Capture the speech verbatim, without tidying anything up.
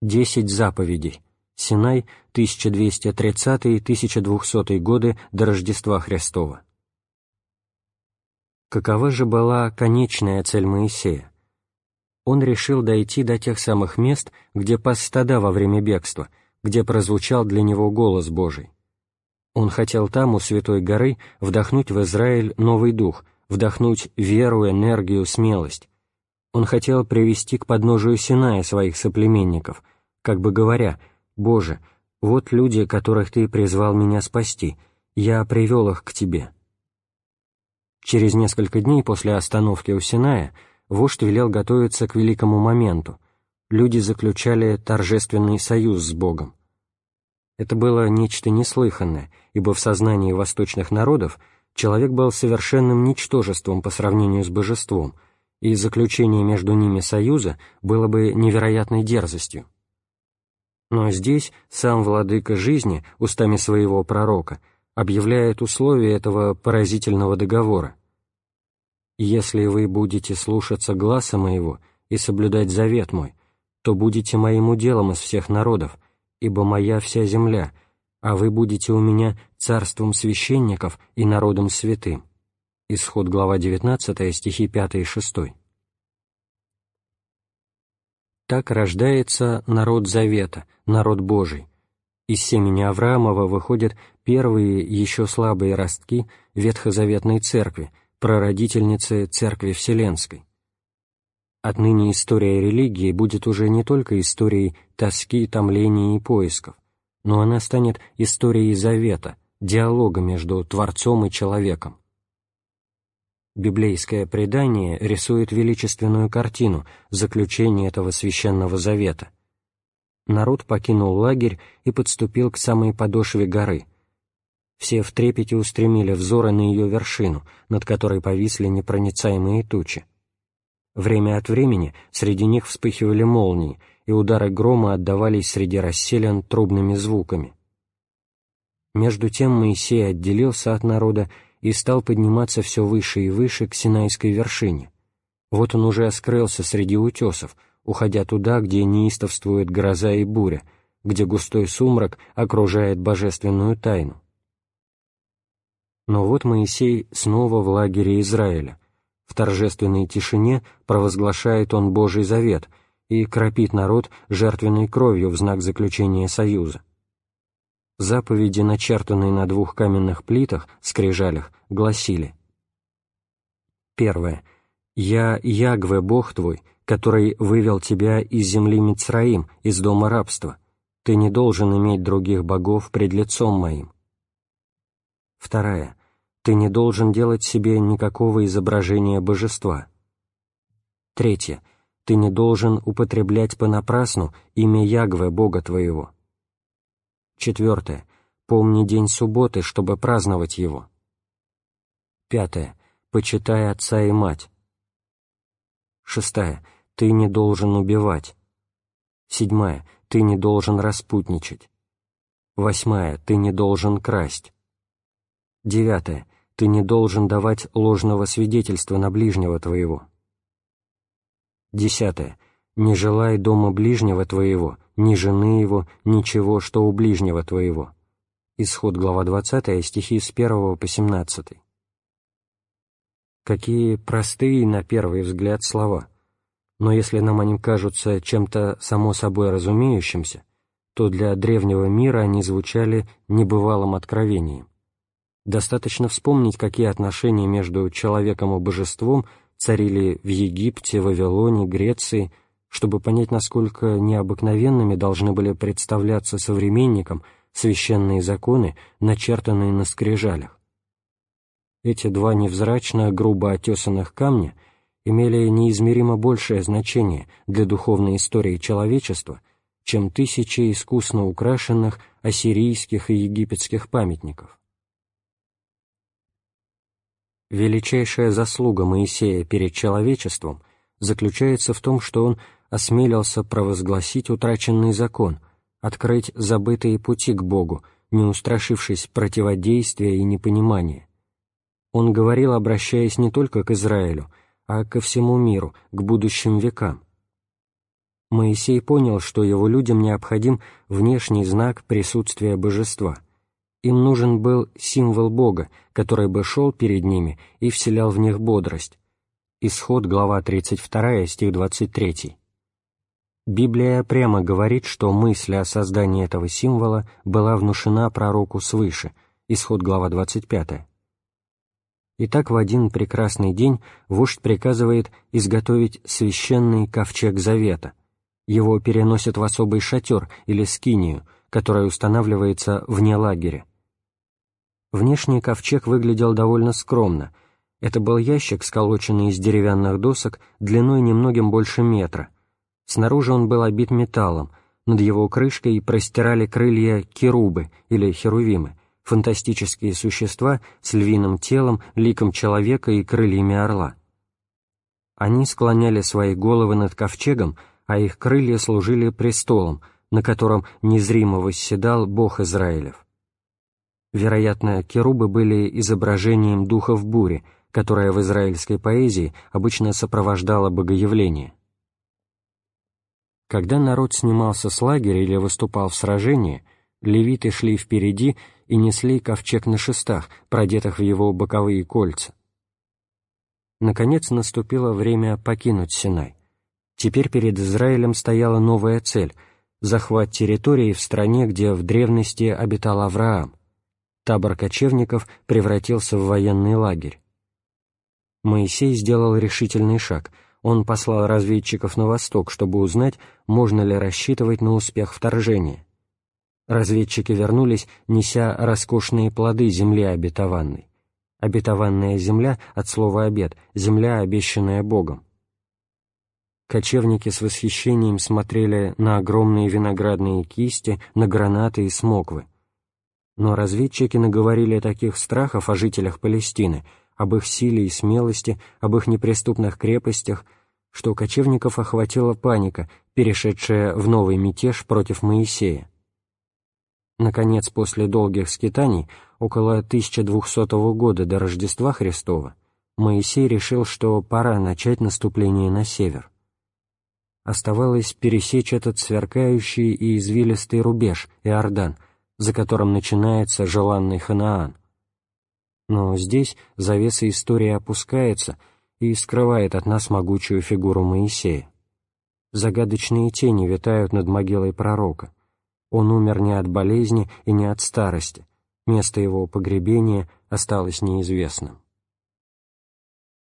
Десять заповедей. Синай, тысяча двести тридцатый — тысяча двухсотый годы до Рождества Христова. Какова же была конечная цель Моисея? Он решил дойти до тех самых мест, где пас стада во время бегства, где прозвучал для него голос Божий. Он хотел там, у Святой горы, вдохнуть в Израиль новый дух, вдохнуть веру, энергию, смелость. Он хотел привести к подножию Синая своих соплеменников, как бы говоря: «Боже, вот люди, которых Ты призвал меня спасти, я привел их к Тебе». Через несколько дней после остановки у Синая вождь велел готовиться к великому моменту. Люди заключали торжественный союз с Богом. Это было нечто неслыханное, ибо в сознании восточных народов человек был совершенным ничтожеством по сравнению с божеством, и заключение между ними союза было бы невероятной дерзостью. Но здесь сам владыка жизни устами своего пророка объявляет условия этого поразительного договора. «Если вы будете слушаться гласа моего и соблюдать завет мой, то будете моим уделом из всех народов, ибо моя вся земля, а вы будете у меня царством священников и народом святым». Исход, глава девятнадцатая, стихи пятый и шестой. Так рождается народ завета, народ Божий. Из семени Авраамова выходят первые, еще слабые ростки ветхозаветной церкви, прародительницы Церкви Вселенской. Отныне история религии будет уже не только историей тоски, томления и поисков, но она станет историей завета, диалога между Творцом и человеком. Библейское предание рисует величественную картину заключения этого священного завета. Народ покинул лагерь и подступил к самой подошве горы. Все в трепете устремили взоры на ее вершину, над которой повисли непроницаемые тучи. Время от времени среди них вспыхивали молнии, и удары грома отдавались среди расселин трубными звуками. Между тем Моисей отделился от народа и стал подниматься все выше и выше к Синайской вершине. Вот он уже скрылся среди утесов, уходя туда, где неистовствует гроза и буря, где густой сумрак окружает божественную тайну. Но вот Моисей снова в лагере Израиля. В торжественной тишине провозглашает он Божий завет и кропит народ жертвенной кровью в знак заключения союза. Заповеди, начертанные на двух каменных плитах, скрижалях, гласили: Первое. «Я, Ягве, Бог твой, который вывел тебя из земли Мицраим, из дома рабства. Ты не должен иметь других богов пред лицом моим». Вторая. Ты не должен делать себе никакого изображения божества. Третье. Ты не должен употреблять понапрасну имя Ягве, Бога твоего. Четвертое. Помни день субботы, чтобы праздновать его. Пятое. Почитай отца и мать. Шестая. Ты не должен убивать. Седьмая. Ты не должен распутничать. Восьмая. Ты не должен красть. Девятое. Ты не должен давать ложного свидетельства на ближнего твоего. Десятое. Не желай дома ближнего твоего, ни жены его, ничего, что у ближнего твоего. Исход, глава двадцатая, стихи с первого по семнадцатый. Какие простые на первый взгляд слова, но если нам они кажутся чем-то само собой разумеющимся, то для древнего мира они звучали небывалым откровением. Достаточно вспомнить, какие отношения между человеком и божеством царили в Египте, Вавилоне, Греции, чтобы понять, насколько необыкновенными должны были представляться современникам священные законы, начертанные на скрижалях. Эти два невзрачно грубо отесанных камня имели неизмеримо большее значение для духовной истории человечества, чем тысячи искусно украшенных ассирийских и египетских памятников. Величайшая заслуга Моисея перед человечеством заключается в том, что он осмелился провозгласить утраченный закон, открыть забытые пути к Богу, не устрашившись противодействия и непонимания. Он говорил, обращаясь не только к Израилю, а ко всему миру, к будущим векам. Моисей понял, что его людям необходим внешний знак присутствия божества. Им нужен был символ Бога, который бы шел перед ними и вселял в них бодрость. Исход, глава тридцать два, стих двадцать три. Библия прямо говорит, что мысль о создании этого символа была внушена пророку свыше. Исход, глава двадцать пять. Итак, в один прекрасный день вождь приказывает изготовить священный ковчег завета. Его переносят в особый шатер или скинию, которая устанавливается вне лагеря. Внешний ковчег выглядел довольно скромно. Это был ящик, сколоченный из деревянных досок, длиной немногим больше метра. Снаружи он был обит металлом, над его крышкой простирали крылья керубы или херувимы, фантастические существа с львиным телом, ликом человека и крыльями орла. Они склоняли свои головы над ковчегом, а их крылья служили престолом, на котором незримо восседал Бог Израилев. Вероятно, керубы были изображением духов бури, которая в израильской поэзии обычно сопровождала богоявление. Когда народ снимался с лагеря или выступал в сражении, левиты шли впереди и несли ковчег на шестах, продетых в его боковые кольца. Наконец наступило время покинуть Синай. Теперь перед Израилем стояла новая цель — захват территории в стране, где в древности обитал Авраам. Табор кочевников превратился в военный лагерь. Моисей сделал решительный шаг. Он послал разведчиков на восток, чтобы узнать, можно ли рассчитывать на успех вторжения. Разведчики вернулись, неся роскошные плоды земли обетованной. Обетованная земля от слова «обет», земля, обещанная Богом. Кочевники с восхищением смотрели на огромные виноградные кисти, на гранаты и смоквы. Но разведчики наговорили таких страхов о жителях Палестины, об их силе и смелости, об их неприступных крепостях, что кочевников охватила паника, перешедшая в новый мятеж против Моисея. Наконец, после долгих скитаний, около тысяча двухсотого года до Рождества Христова, Моисей решил, что пора начать наступление на север. Оставалось пересечь этот сверкающий и извилистый рубеж, Иордан, за которым начинается желанный Ханаан. Но здесь завеса истории опускается и скрывает от нас могучую фигуру Моисея. Загадочные тени витают над могилой пророка. Он умер не от болезни и не от старости. Место его погребения осталось неизвестным.